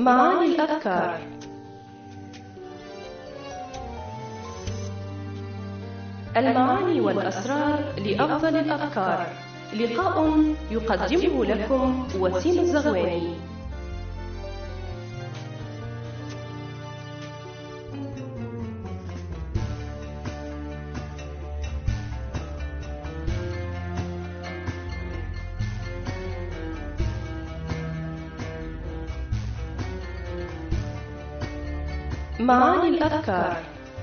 معاني الأذكار. المعاني والأسرار لأفضل الأذكار، لقاء يقدمه لكم وسيم الزغواني. معاني الأذكار.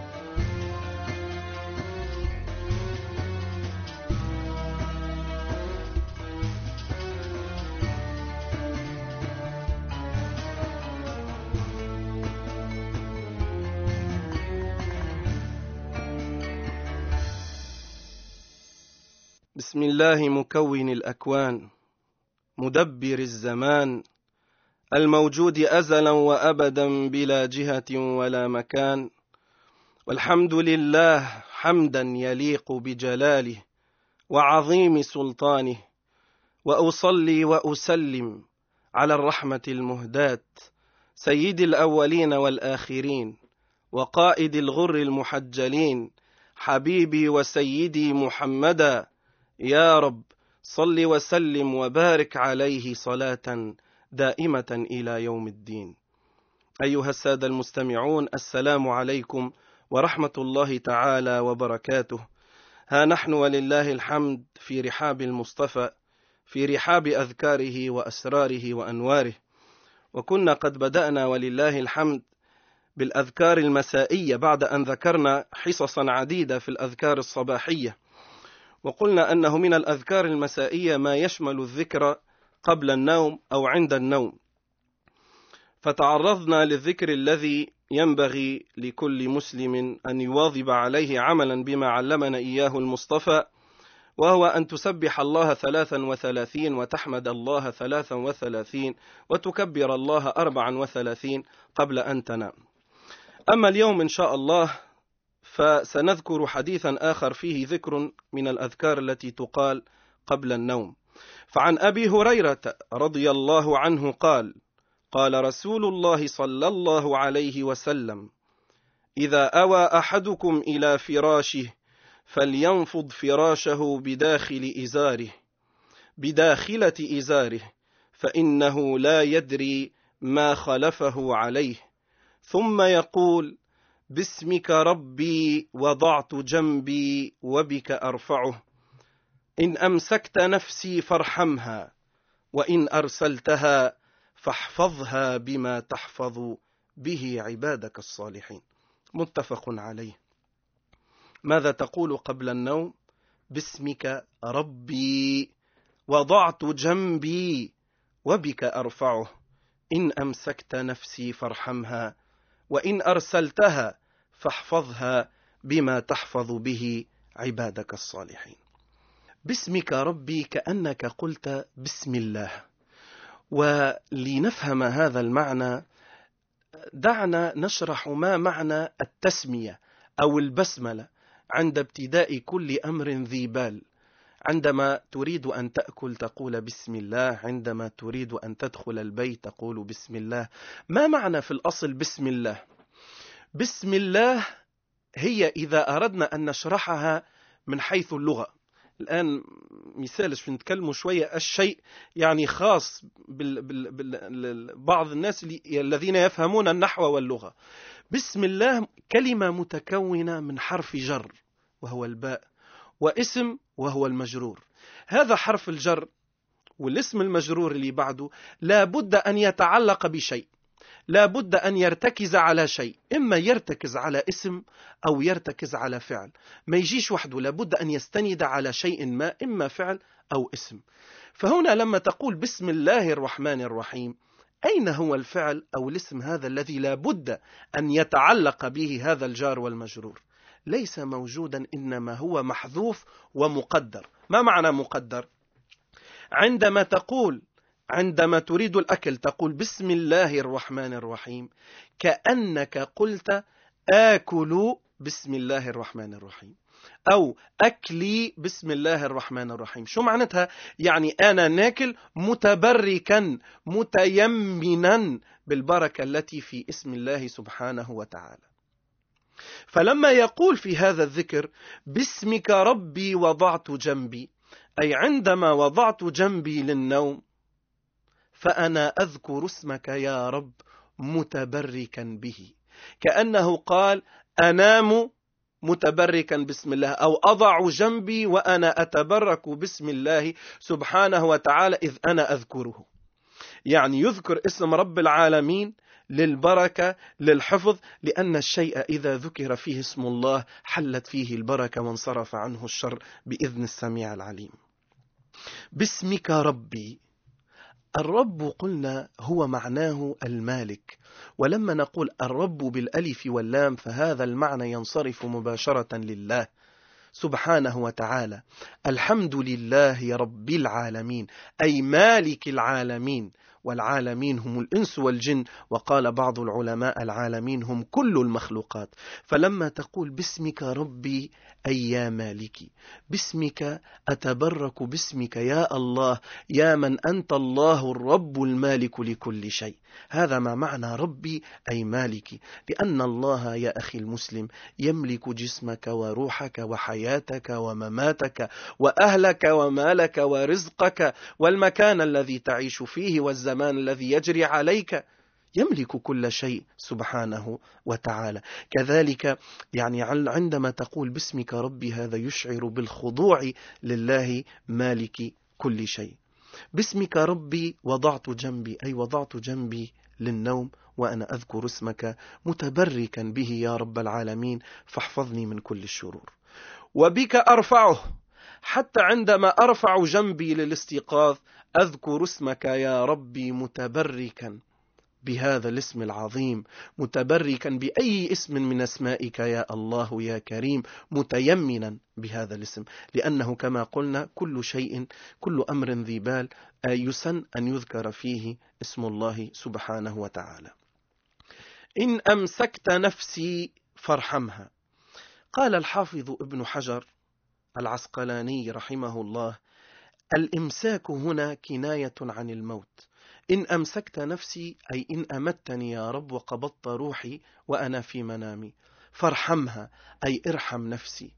بسم الله مكون الأكوان، مدبر الزمان، الموجود أزلا وأبدا بلا جهة ولا مكان، والحمد لله حمدا يليق بجلاله وعظيم سلطانه، وأصلي وأسلم على الرحمة المهداة سيد الأولين والآخرين وقائد الغر المحجلين، حبيبي وسيدي محمدا. يا رب صل وسلم وبارك عليه صلاة دائمة إلى يوم الدين. أيها السادة المستمعون، السلام عليكم ورحمة الله تعالى وبركاته. ها نحن ولله الحمد في رحاب المصطفى، في رحاب أذكاره وأسراره وأنواره، وكنا قد بدأنا ولله الحمد بالأذكار المسائية بعد أن ذكرنا حصصا عديدة في الأذكار الصباحية، وقلنا أنه من الأذكار المسائية ما يشمل الذكر قبل النوم أو عند النوم، فتعرضنا للذكر الذي ينبغي لكل مسلم أن يواظب عليه عملا بما علمنا إياه المصطفى، وهو أن تسبح الله 33 وتحمد الله 33 وتكبر الله 34 قبل أن تنام. أما اليوم إن شاء الله فسنذكر حديثا آخر فيه ذكر من الأذكار التي تقال قبل النوم. فعن أبي هريرة رضي الله عنه قال: قال رسول الله صلى الله عليه وسلم: إذا أوى أحدكم إلى فراشه فلينفض فراشه بداخلة إزاره فإنه لا يدري ما خلفه عليه، ثم يقول: باسمك ربي وضعت جنبي وبك أرفعه، إن أمسكت نفسي فارحمها، وإن أرسلتها فاحفظها بما تحفظ به عبادك الصالحين. متفق عليه. ماذا تقول قبل النوم؟ باسمك ربي وضعت جنبي وبك أرفعه، إن أمسكت نفسي فارحمها، وإن أرسلتها فاحفظها بما تحفظ به عبادك الصالحين. باسمك ربي كأنك قلت بسم الله. ولنفهم هذا المعنى دعنا نشرح ما معنى التسمية أو البسملة عند ابتداء كل أمر ذي بال. عندما تريد أن تأكل تقول بسم الله، عندما تريد أن تدخل البيت تقول بسم الله. ما معنى في الأصل بسم الله؟ بسم الله هي إذا أردنا أن نشرحها من حيث اللغة، الآن مثالش نتكلموا شوية الشيء يعني خاص بعض الناس الذين يفهمون النحو واللغة. بسم الله كلمة متكونة من حرف جر وهو الباء، واسم وهو المجرور. هذا حرف الجر والاسم المجرور اللي بعده لا بد أن يتعلق بشيء، لا بد أن يرتكز على شيء، إما يرتكز على اسم أو يرتكز على فعل، ما يجيش وحده، لا بد أن يستند على شيء ما، إما فعل أو اسم. فهنا لما تقول بسم الله الرحمن الرحيم، أين هو الفعل أو الاسم هذا الذي لا بد أن يتعلق به هذا الجار والمجرور؟ ليس موجودا، إنما هو محذوف ومقدر. ما معنى مقدر؟ عندما تريد الأكل تقول بسم الله الرحمن الرحيم، كأنك قلت آكل بسم الله الرحمن الرحيم، أو أكلي بسم الله الرحمن الرحيم. شو معناتها؟ يعني أنا ناكل متبركا متيمنا بالبركة التي في اسم الله سبحانه وتعالى. فلما يقول في هذا الذكر باسمك ربي وضعت جنبي، أي عندما وضعت جنبي للنوم فأنا أذكر اسمك يا رب متبركا به، كأنه قال أنام متبركا بسم الله، أو أضع جنبي وأنا أتبرك باسم الله سبحانه وتعالى إذ أنا أذكره. يعني يذكر اسم رب العالمين للبركة للحفظ، لأن الشيء إذا ذكر فيه اسم الله حلت فيه البركة وانصرف عنه الشر بإذن السميع العليم. باسمك ربي، الرب قلنا هو معناه المالك، ولما نقول الرب بالألف واللام فهذا المعنى ينصرف مباشرة لله سبحانه وتعالى. الحمد لله رب العالمين، أي مالك العالمين، والعالمين هم الإنس والجن، وقال بعض العلماء العالمين هم كل المخلوقات. فلما تقول باسمك ربي أي يا مالكي، باسمك أتبرك باسمك يا الله، يا من أنت الله الرب المالك لكل شيء. هذا ما معنى ربي أي مالكي، لأن الله يا أخي المسلم يملك جسمك وروحك وحياتك ومماتك وأهلك ومالك ورزقك والمكان الذي تعيش فيه والزمان الذي يجري عليك، يملك كل شيء سبحانه وتعالى. كذلك يعني عندما تقول باسمك ربي هذا يشعر بالخضوع لله مالك كل شيء. باسمك ربي وضعت جنبي، أي وضعت جنبي للنوم وأنا أذكر اسمك متبركا به يا رب العالمين، فاحفظني من كل الشرور. وبك أرفعه، حتى عندما أرفع جنبي للاستيقاظ أذكر اسمك يا ربي متبركا بهذا الاسم العظيم، متبركا بأي اسم من اسمائك يا الله يا كريم، متيمنا بهذا الاسم، لأنه كما قلنا كل شيء كل أمر ذي بال يسن أن يذكر فيه اسم الله سبحانه وتعالى. إن أمسكت نفسي فارحمها. قال الحافظ ابن حجر العسقلاني رحمه الله: الإمساك هنا كناية عن الموت. إن أمسكت نفسي أي إن أمتني يا رب وقبضت روحي وأنا في منامي، فارحمها أي ارحم نفسي،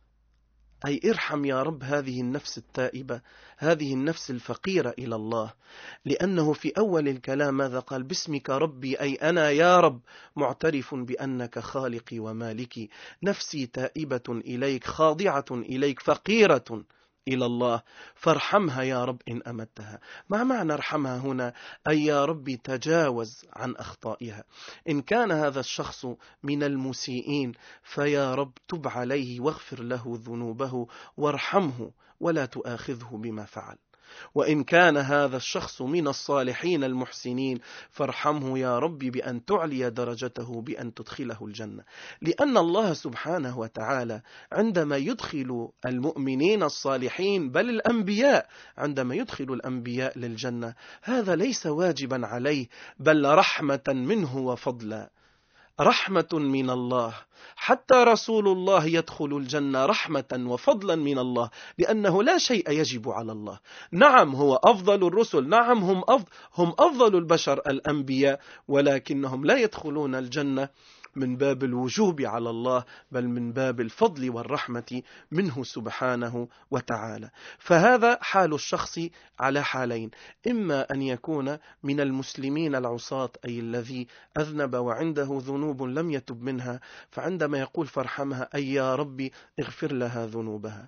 أي ارحم يا رب هذه النفس التائبة، هذه النفس الفقيرة إلى الله. لأنه في أول الكلام ماذا قال؟ باسمك ربي أي أنا يا رب معترف بأنك خالقي ومالكي، نفسي تائبة إليك خاضعة إليك فقيرة إلى الله، فارحمها يا رب إن أمتها. ما معنى ارحمها هنا؟ أي يا رب تجاوز عن أخطائها. إن كان هذا الشخص من المسيئين فيا رب تب عليه واغفر له ذنوبه وارحمه ولا تؤاخذه بما فعل. وإن كان هذا الشخص من الصالحين المحسنين فارحمه يا رب بأن تعلي درجته بأن تدخله الجنة. لأن الله سبحانه وتعالى عندما يدخل المؤمنين الصالحين بل الأنبياء، عندما يدخل الأنبياء للجنة هذا ليس واجبا عليه بل رحمة منه وفضلا، رحمة من الله. حتى رسول الله يدخل الجنة رحمة وفضلا من الله، لأنه لا شيء يجب على الله. نعم هو أفضل الرسل، نعم هم أفضل البشر الأنبياء، ولكنهم لا يدخلون الجنة من باب الوجوب على الله بل من باب الفضل والرحمة منه سبحانه وتعالى. فهذا حال الشخص على حالين: إما أن يكون من المسلمين العصاة أي الذي أذنب وعنده ذنوب لم يتب منها، فعندما يقول فارحمها أي يا ربي اغفر لها ذنوبها،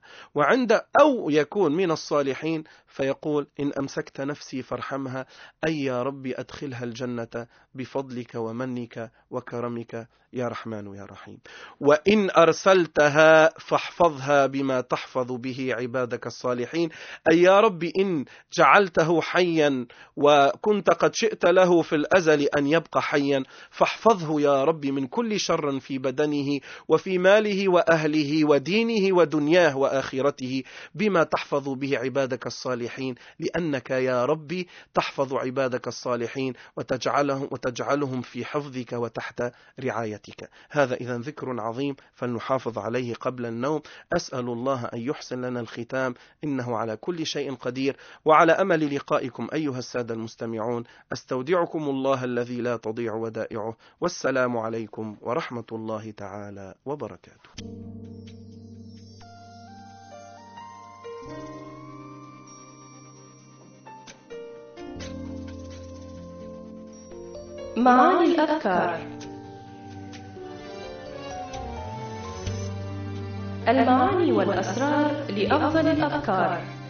أو يكون من الصالحين فيقول إن أمسكت نفسي فارحمها أي يا ربي أدخلها الجنة بفضلك ومنك وكرمك يا رحمن يا رحيم. وإن أرسلتها فاحفظها بما تحفظ به عبادك الصالحين، أي يا رب إن جعلته حيا وكنت قد شئت له في الأزل أن يبقى حيا فاحفظه يا رب من كل شر في بدنه وفي ماله وأهله ودينه ودنياه وآخرته بما تحفظ به عبادك الصالحين، لأنك يا ربي تحفظ عبادك الصالحين وتجعلهم في حفظك وتحت رعايتك. برعايتك. هذا إذا ذكر عظيم فلنحافظ عليه قبل النوم. أسأل الله أن يحسن لنا الختام، إنه على كل شيء قدير. وعلى أمل لقائكم أيها السادة المستمعون، أستودعكم الله الذي لا تضيع ودائعه، والسلام عليكم ورحمة الله تعالى وبركاته. معاني الأذكار. المعاني والأسرار لأفضل الأذكار.